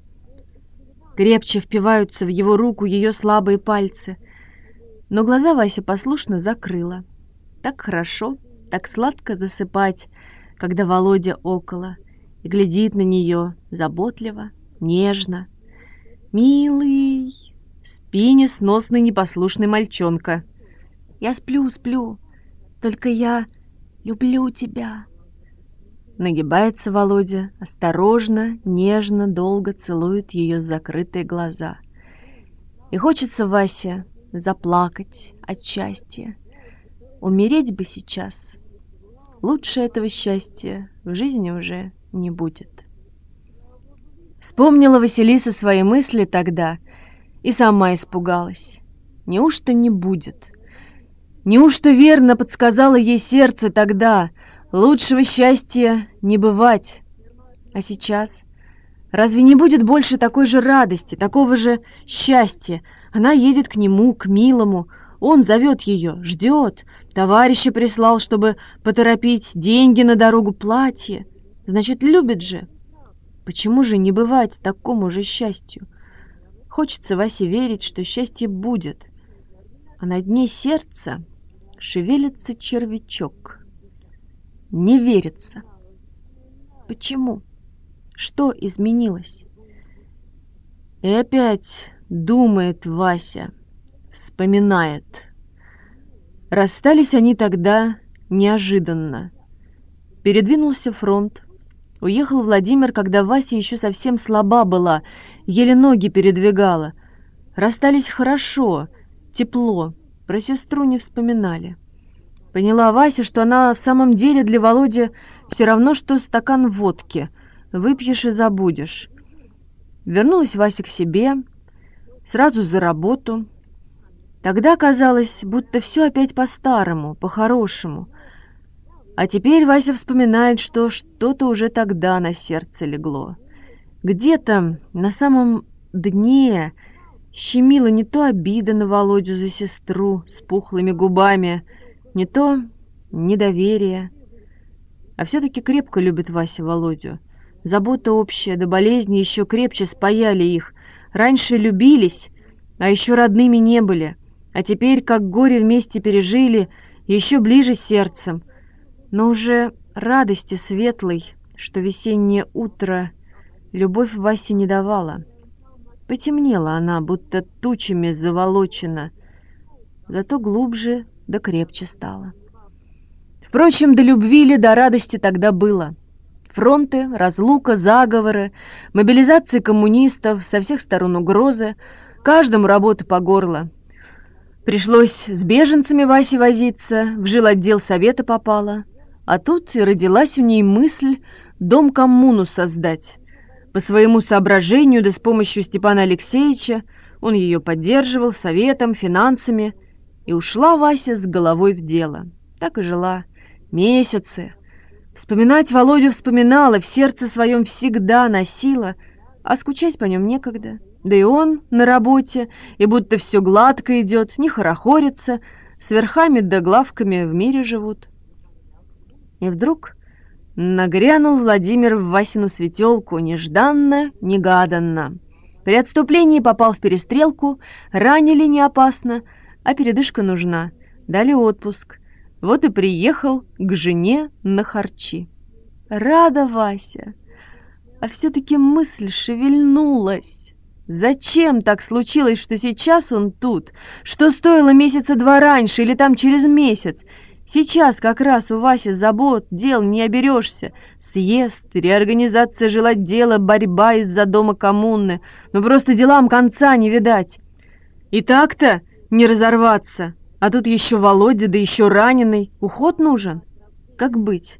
Крепче впиваются в его руку ее слабые пальцы. Но глаза Вася послушно закрыла. Так хорошо, так сладко засыпать, когда Володя около, и глядит на нее заботливо, нежно. «Милый, спи, несносный непослушный мальчонка». «Я сплю, сплю, только я люблю тебя». Нагибается Володя, осторожно, нежно, долго целует ее закрытые глаза. И хочется Васе заплакать от счастья. Умереть бы сейчас. Лучше этого счастья в жизни уже не будет. Вспомнила Василиса свои мысли тогда и сама испугалась. Неужто не будет? Неужто верно подсказало ей сердце тогда? Лучшего счастья не бывать. А сейчас? Разве не будет больше такой же радости, такого же счастья? Она едет к нему, к милому. Он зовет ее, ждет. Товарища прислал, чтобы поторопить, деньги на дорогу, платье. Значит, любит же. Почему же не бывать такому же счастью? Хочется Васе верить, что счастье будет. А на дне сердца шевелится червячок. Не верится. Почему? Что изменилось? И опять думает Вася, вспоминает. Расстались они тогда неожиданно. Передвинулся фронт. Уехал Владимир, когда Вася еще совсем слаба была, еле ноги передвигала. Расстались хорошо, тепло, про сестру не вспоминали. Поняла Вася, что она в самом деле для Володи все равно, что стакан водки. Выпьешь и забудешь. Вернулась Вася к себе, сразу за работу. Тогда казалось, будто все опять по-старому, по-хорошему. А теперь Вася вспоминает, что что-то уже тогда на сердце легло. Где-то на самом дне щемила не то обида на Володю за сестру с пухлыми губами, не то недоверие. А все-таки крепко любит Вася Володю. Забота общая, до болезни еще крепче спаяли их. Раньше любились, а еще родными не были. А теперь, как горе вместе пережили, еще ближе сердцем. Но уже радости светлой, что весеннее утро любовь Васе не давала. Потемнела она, будто тучами заволочена, зато глубже да крепче стала. Впрочем, до любви ли, до радости тогда было. Фронты, разлука, заговоры, мобилизации коммунистов, со всех сторон угрозы, каждому работа по горло. Пришлось с беженцами Васе возиться, в жилотдел совета попала, а тут и родилась в ней мысль дом-коммуну создать. По своему соображению, да с помощью Степана Алексеевича, он ее поддерживал советом, финансами, и ушла Вася с головой в дело. Так и жила. Месяцы. Вспоминать Володю вспоминала, в сердце своем всегда носила, а скучать по нем некогда. Да и он на работе, и будто все гладко идет, не хорохорится, с верхами да главками в мире живут. И вдруг нагрянул Владимир в Васину светелку нежданно, негаданно. При отступлении попал в перестрелку, ранили не опасно, а передышка нужна, дали отпуск. Вот и приехал к жене на харчи. Рада Вася, а все-таки мысль шевельнулась. Зачем так случилось, что сейчас он тут? Что стоило месяца два раньше или там через месяц? Сейчас как раз у Васи забот, дел не оберешься. Съезд, реорганизация жилотдела, борьба из-за дома коммуны. Ну просто делам конца не видать. И так-то не разорваться. А тут еще Володя, да еще раненый. Уход нужен. Как быть?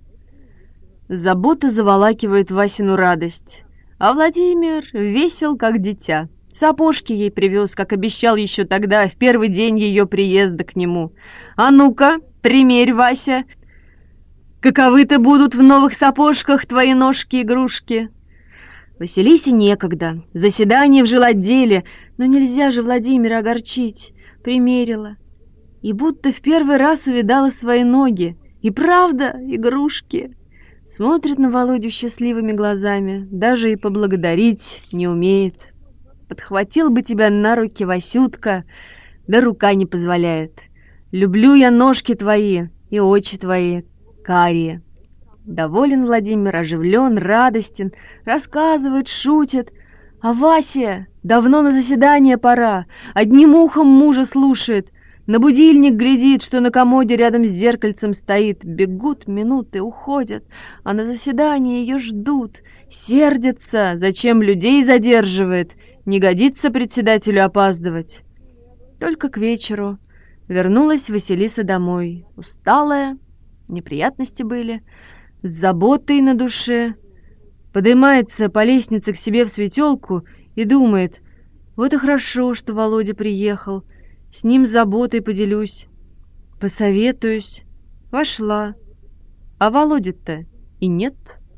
Забота заволакивает Васину радость. А Владимир весел, как дитя. Сапожки ей привез, как обещал еще тогда, в первый день ее приезда к нему. А ну-ка, примерь, Вася. Каковы-то будут в новых сапожках твои ножки-игрушки. Василисе некогда. Заседание в жилотделе. Но нельзя же Владимира огорчить. Примерила. И будто в первый раз увидала свои ноги. И правда, игрушки. Смотрит на Володю счастливыми глазами, даже и поблагодарить не умеет. Подхватил бы тебя на руки, Васютка, да рука не позволяет. Люблю я ножки твои и очи твои, карие. Доволен Владимир, оживлен, радостен, рассказывает, шутит. А Вася давно на заседание пора, одним ухом мужа слушает. На будильник глядит, что на комоде рядом с зеркальцем стоит. Бегут минуты, уходят, а на заседании ее ждут. Сердятся, зачем людей задерживает. Не годится председателю опаздывать. Только к вечеру вернулась Василиса домой. Усталая, неприятности были, с заботой на душе. Поднимается по лестнице к себе в светелку и думает: вот и хорошо, что Володя приехал. С ним заботой поделюсь, посоветуюсь. Вошла. А Володя-то и нет.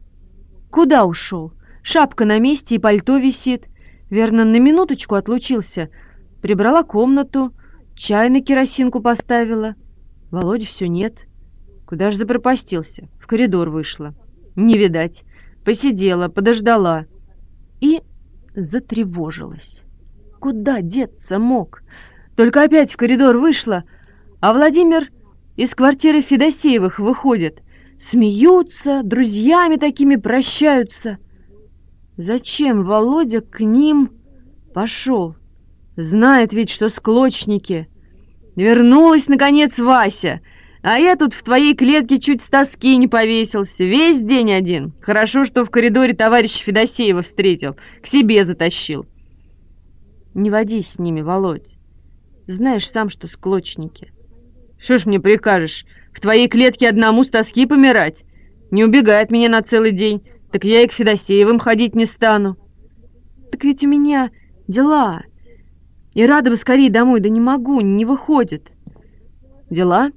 Куда ушел? Шапка на месте и пальто висит. Верно, на минуточку отлучился. Прибрала комнату, чай на керосинку поставила. Володя все нет. Куда ж запропастился? В коридор вышла. Не видать. Посидела, подождала. И затревожилась. Куда деться мог? Только опять в коридор вышла, а Владимир из квартиры Федосеевых выходит. Смеются, друзьями такими прощаются. Зачем Володя к ним пошел? Знает ведь, что склочники. Вернулась, наконец, Вася, а я тут в твоей клетке чуть с тоски не повесился. Весь день один. Хорошо, что в коридоре товарища Федосеева встретил, к себе затащил. Не водись с ними, Володь. Знаешь сам, что склочники. Что ж мне прикажешь, в твоей клетке одному с тоски помирать? Не убегай от меня на целый день, так я и к Федосеевым ходить не стану. Так ведь у меня дела. И рада бы скорее домой, да не могу, не выходит. Дела?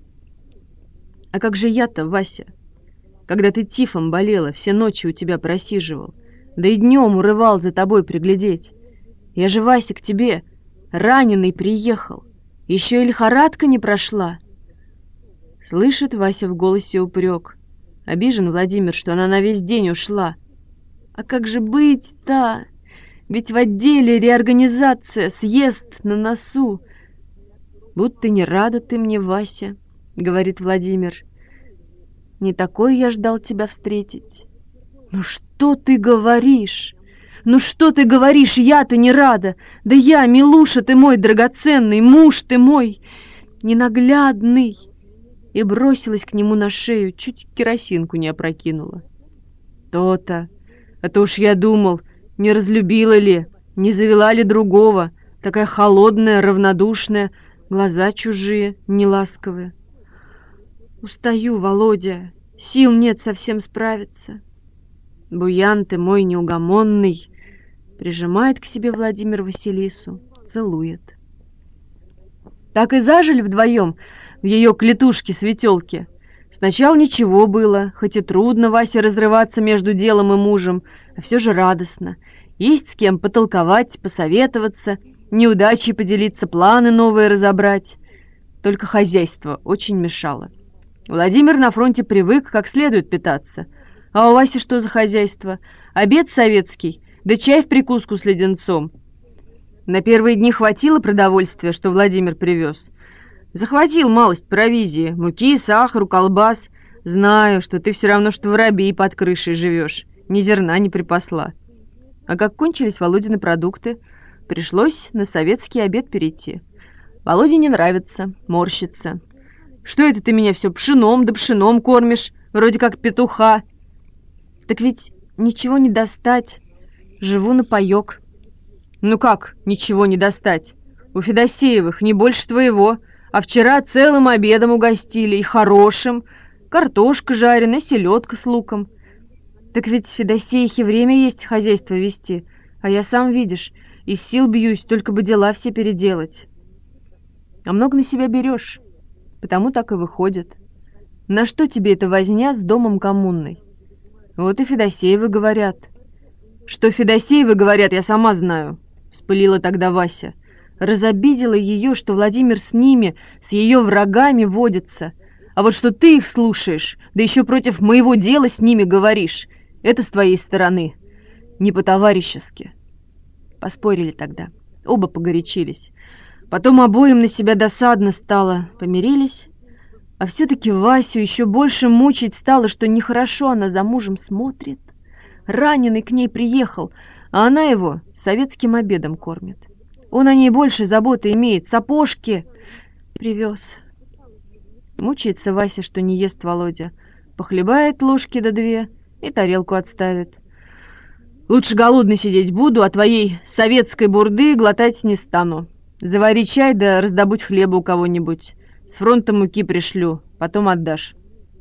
А как же я-то, Вася? Когда ты тифом болела, все ночи у тебя просиживал, да и днем урывал за тобой приглядеть. Я же, Вася, к тебе раненый приехал. Еще и лихорадка не прошла. Слышит Вася в голосе упрек. Обижен Владимир, что она на весь день ушла. А как же быть-то? Ведь в отделе реорганизация, съезд на носу. Будто не рада ты мне, Вася, говорит Владимир. Не такой я ждал тебя встретить. Ну что ты говоришь? Ну что ты говоришь, я-то не рада. Да я, Милуша ты мой драгоценный, муж ты мой ненаглядный. И бросилась к нему на шею, чуть керосинку не опрокинула. То-то, а то уж я думал, не разлюбила ли, не завела ли другого, такая холодная, равнодушная, глаза чужие, неласковые. Устаю, Володя, сил нет совсем справиться. Буян ты мой неугомонный, прижимает к себе Владимир Василису, целует. Так и зажили вдвоем в ее клетушке-светелке. Сначала ничего было, хоть и трудно Васе разрываться между делом и мужем, а все же радостно. Есть с кем потолковать, посоветоваться, неудачей поделиться, планы новые разобрать. Только хозяйство очень мешало. Владимир на фронте привык как следует питаться. А у Васи что за хозяйство? Обед советский, да чай в прикуску с леденцом. На первые дни хватило продовольствия, что Владимир привез. Захватил малость провизии, муки, сахару, колбас. Знаю, что ты все равно, что воробей под крышей живешь. Ни зерна не припасла. А как кончились Володины продукты, Пришлось на советский обед перейти. Володе не нравится, морщится. Что это ты меня все пшеном да пшеном кормишь, вроде как петуха? Так ведь ничего не достать. Живу на паёк. Ну как ничего не достать? У Федосеевых не больше твоего, а вчера целым обедом угостили, и хорошим. Картошка жареная, селедка с луком. Так ведь Федосеихе время есть хозяйство вести, а я, сам видишь, из сил бьюсь, только бы дела все переделать. А много на себя берешь, потому так и выходит. На что тебе эта возня с домом коммунной? Вот и Федосеевы говорят. Что Федосеевы говорят, я сама знаю, вспылила тогда Вася. Разобидела ее, что Владимир с ними, с ее врагами водится. А вот что ты их слушаешь, да еще против моего дела с ними говоришь, это с твоей стороны, не по-товарищески. Поспорили тогда, оба погорячились. Потом обоим на себя досадно стало, помирились. А все-таки Васю еще больше мучить стало, что нехорошо она за мужем смотрит. Раненый к ней приехал, а она его советским обедом кормит. Он о ней больше заботы имеет, сапожки привез. Мучается Вася, что не ест Володя. Похлебает ложки до две и тарелку отставит. Лучше голодный сидеть буду, а твоей советской бурды глотать не стану. Завари чай да раздобудь хлеба у кого-нибудь. С фронта муки пришлю, потом отдашь.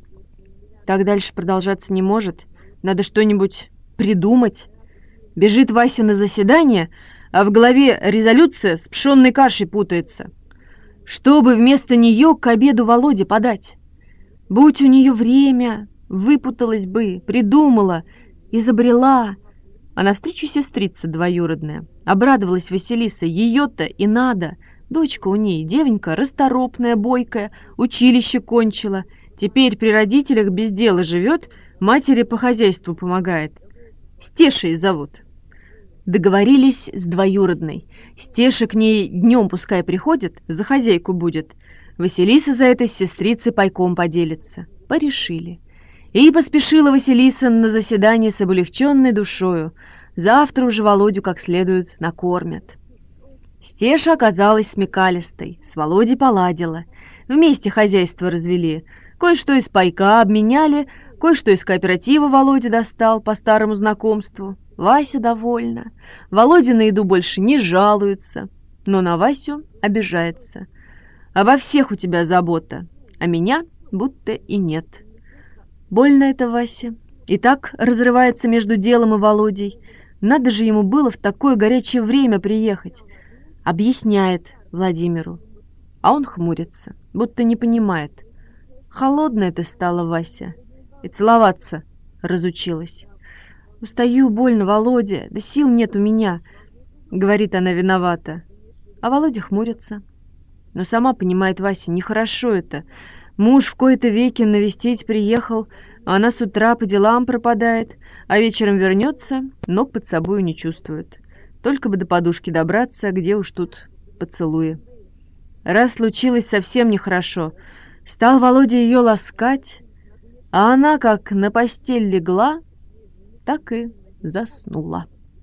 Так дальше продолжаться не может. Надо что-нибудь придумать. Бежит Вася на заседание, а в голове резолюция с пшенной кашей путается. Чтобы вместо нее к обеду Володе подать. Будь у нее время, выпуталась бы, придумала, изобрела. А навстречу сестрица двоюродная. Обрадовалась Василиса, ее-то и надо. Дочка у ней, девонька, расторопная, бойкая, училище кончила. Теперь при родителях без дела живет, матери по хозяйству помогает. Стешей зовут. Договорились с двоюродной. Стеша к ней днем пускай приходит, за хозяйку будет. Василиса за это с сестрицей пайком поделится. Порешили. И поспешила Василиса на заседание с облегченной душою. Завтра уже Володю как следует накормят. Стеша оказалась смекалистой, с Володей поладила. Вместе хозяйство развели. Кое-что из пайка обменяли, кое-что из кооператива Володя достал по старому знакомству. Вася довольна. Володя на еду больше не жалуется, но на Васю обижается. Обо всех у тебя забота, а меня будто и нет. Больно это Васе. И так разрывается между делом и Володей. Надо же ему было в такое горячее время приехать. Объясняет Владимиру, а он хмурится, будто не понимает. Холодная ты стала, Вася, и целоваться разучилась. «Устаю, больно, Володя, да сил нет у меня», — говорит она виновата. А Володя хмурится. Но сама понимает Вася, нехорошо это. Муж в кои-то веки навестить приехал, а она с утра по делам пропадает, а вечером вернется, ног под собою не чувствует. Только бы до подушки добраться, где уж тут поцелуи. Раз случилось совсем нехорошо, стал Володя ее ласкать, а она как на постель легла, так и заснула.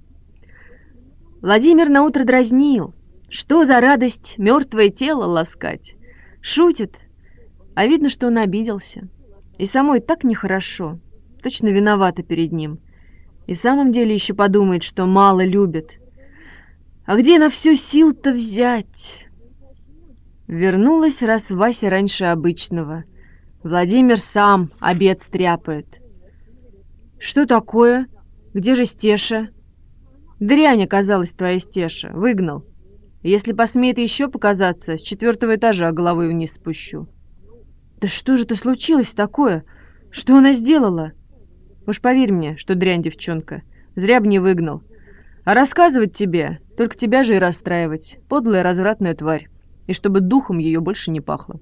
Владимир наутро дразнил. Что за радость мертвое тело ласкать? Шутит, а видно, что он обиделся. И самой так нехорошо, точно виновата перед ним. И в самом деле еще подумает, что мало любит. А где на всю сил-то взять? Вернулась раз Вася раньше обычного. Владимир сам обед стряпает. «Что такое? Где же Стеша?» «Дрянь оказалась твоя Стеша, выгнал. Если посмеет еще показаться, с четвертого этажа головой вниз спущу». «Да что же это случилось такое? Что она сделала?» «Уж поверь мне, что дрянь девчонка, зря б не выгнал. А рассказывать тебе, только тебя же и расстраивать, подлая развратная тварь, и чтобы духом ее больше не пахло».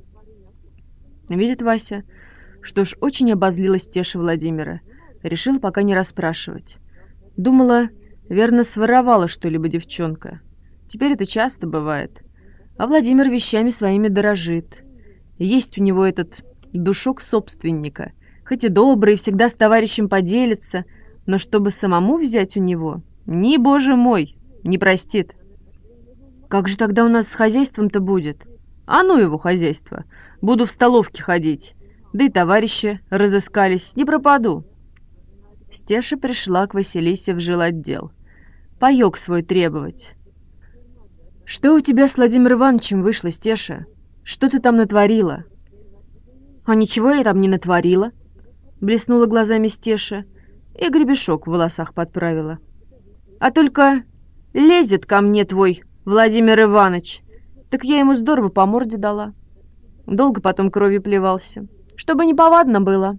Видит Вася, что ж очень обозлилась Стеша Владимира. Решила пока не расспрашивать. Думала, верно, своровала что-либо девчонка. Теперь это часто бывает. А Владимир вещами своими дорожит. Есть у него этот душок собственника. Хоть и добрый, всегда с товарищем поделится, но чтобы самому взять у него, ни, боже мой, не простит. Как же тогда у нас с хозяйством-то будет? А ну его хозяйство. Буду в столовке ходить. Да и товарищи разыскались. Не пропаду. Стеша пришла к Василисе в жилотдел. Паёк свой требовать. Что у тебя с Владимиром Ивановичем вышло, Стеша? Что ты там натворила? А ничего я там не натворила, блеснула глазами Стеша и гребешок в волосах подправила. А только лезет ко мне твой Владимир Иванович, так я ему здорово по морде дала. Долго потом кровью плевался, чтобы неповадно было.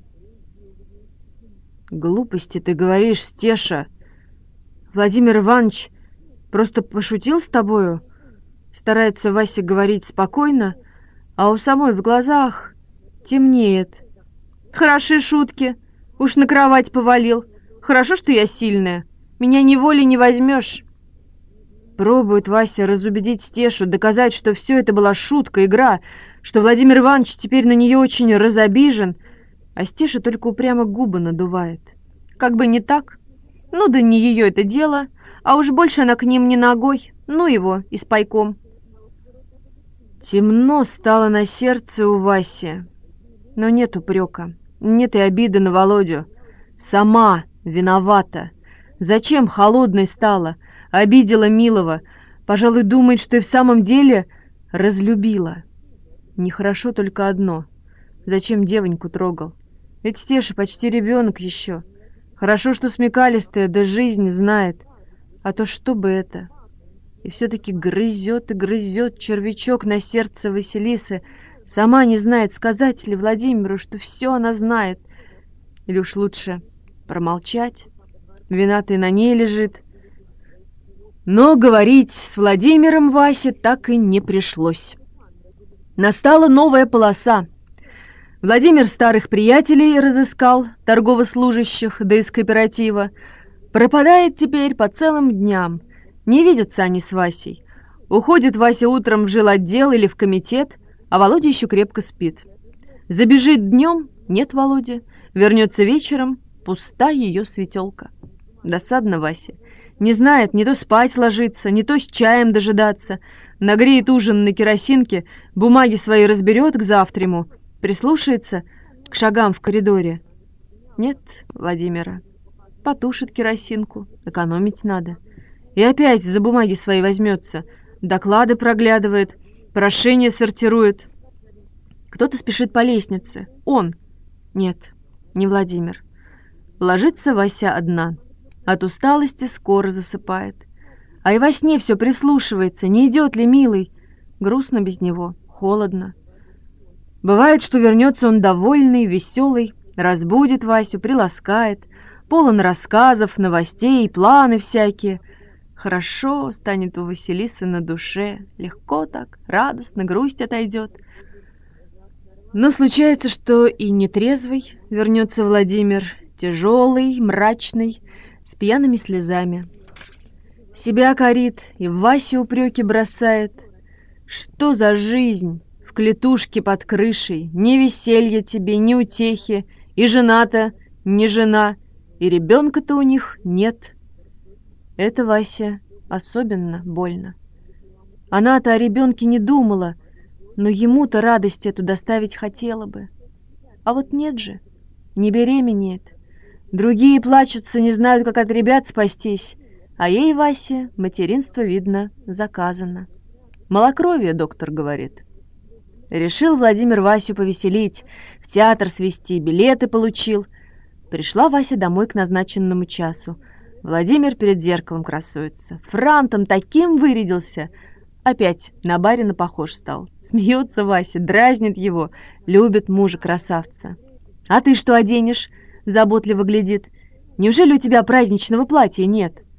Глупости ты говоришь, Стеша. Владимир Иванович просто пошутил с тобою, старается Вася говорить спокойно, а у самой в глазах темнеет. Хороши шутки, уж на кровать повалил. Хорошо, что я сильная, меня неволей не возьмешь. Пробует Вася разубедить Стешу, доказать, что все это была шутка, игра, что Владимир Иванович теперь на нее очень разобижен, а Стеша только упрямо губы надувает. Как бы не так. Ну да не ее это дело, а уж больше она к ним не ногой, ну его и с пайком. Темно стало на сердце у Васи, но нет упрека, нет и обиды на Володю. Сама виновата. Зачем холодной стала, обидела милого, пожалуй, думает, что и в самом деле разлюбила. Нехорошо только одно. Зачем девоньку трогал? Ведь Стеша почти ребенок еще. Хорошо, что смекалистая, да жизнь знает. А то что бы это? И все-таки грызет и грызет червячок на сердце Василисы. Сама не знает, сказать ли Владимиру, что все она знает. Или уж лучше промолчать. Вина-то и на ней лежит. Но говорить с Владимиром Васе так и не пришлось. Настала новая полоса. Владимир старых приятелей разыскал, торговослужащих, да из кооператива. Пропадает теперь по целым дням. Не видятся они с Васей. Уходит Вася утром в жилотдел или в комитет, а Володя еще крепко спит. Забежит днем — нет Володи. Вернется вечером — пуста ее светелка. Досадно Васе. Не знает, не то спать ложиться, не то с чаем дожидаться. Нагреет ужин на керосинке, бумаги свои разберет к завтраму, прислушается к шагам в коридоре. Нет Владимира. Потушит керосинку, экономить надо. И опять за бумаги свои возьмется, доклады проглядывает, прошения сортирует. Кто-то спешит по лестнице. Он. Нет, не Владимир. Ложится Вася одна. От усталости скоро засыпает. А и во сне все прислушивается, не идет ли милый. Грустно без него, холодно. Бывает, что вернется он довольный, веселый, разбудит Васю, приласкает, полон рассказов, новостей, планы всякие. Хорошо станет у Василисы на душе, легко так, радостно, грусть отойдет. Но случается, что и нетрезвый вернется Владимир, тяжелый, мрачный, с пьяными слезами. Себя корит и в Васе упреки бросает. Что за жизнь в клетушке под крышей? Ни веселья тебе, ни утехи, и жена-то не жена, и ребенка-то у них нет. Это Вася особенно больно. Она-то о ребенке не думала, но ему-то радость эту доставить хотела бы. А вот нет же, не беременеет. Другие плачутся, не знают, как от ребят спастись, а ей, Васе, материнство, видно, заказано. Малокровие, доктор говорит. Решил Владимир Васю повеселить, в театр свезти, билеты получил. Пришла Вася домой к назначенному часу. Владимир перед зеркалом красуется. Франтом таким вырядился. Опять на барина похож стал. Смеется Вася, дразнит его, любит мужа-красавца. «А ты что оденешь?» — заботливо глядит. «Неужели у тебя праздничного платья нет?»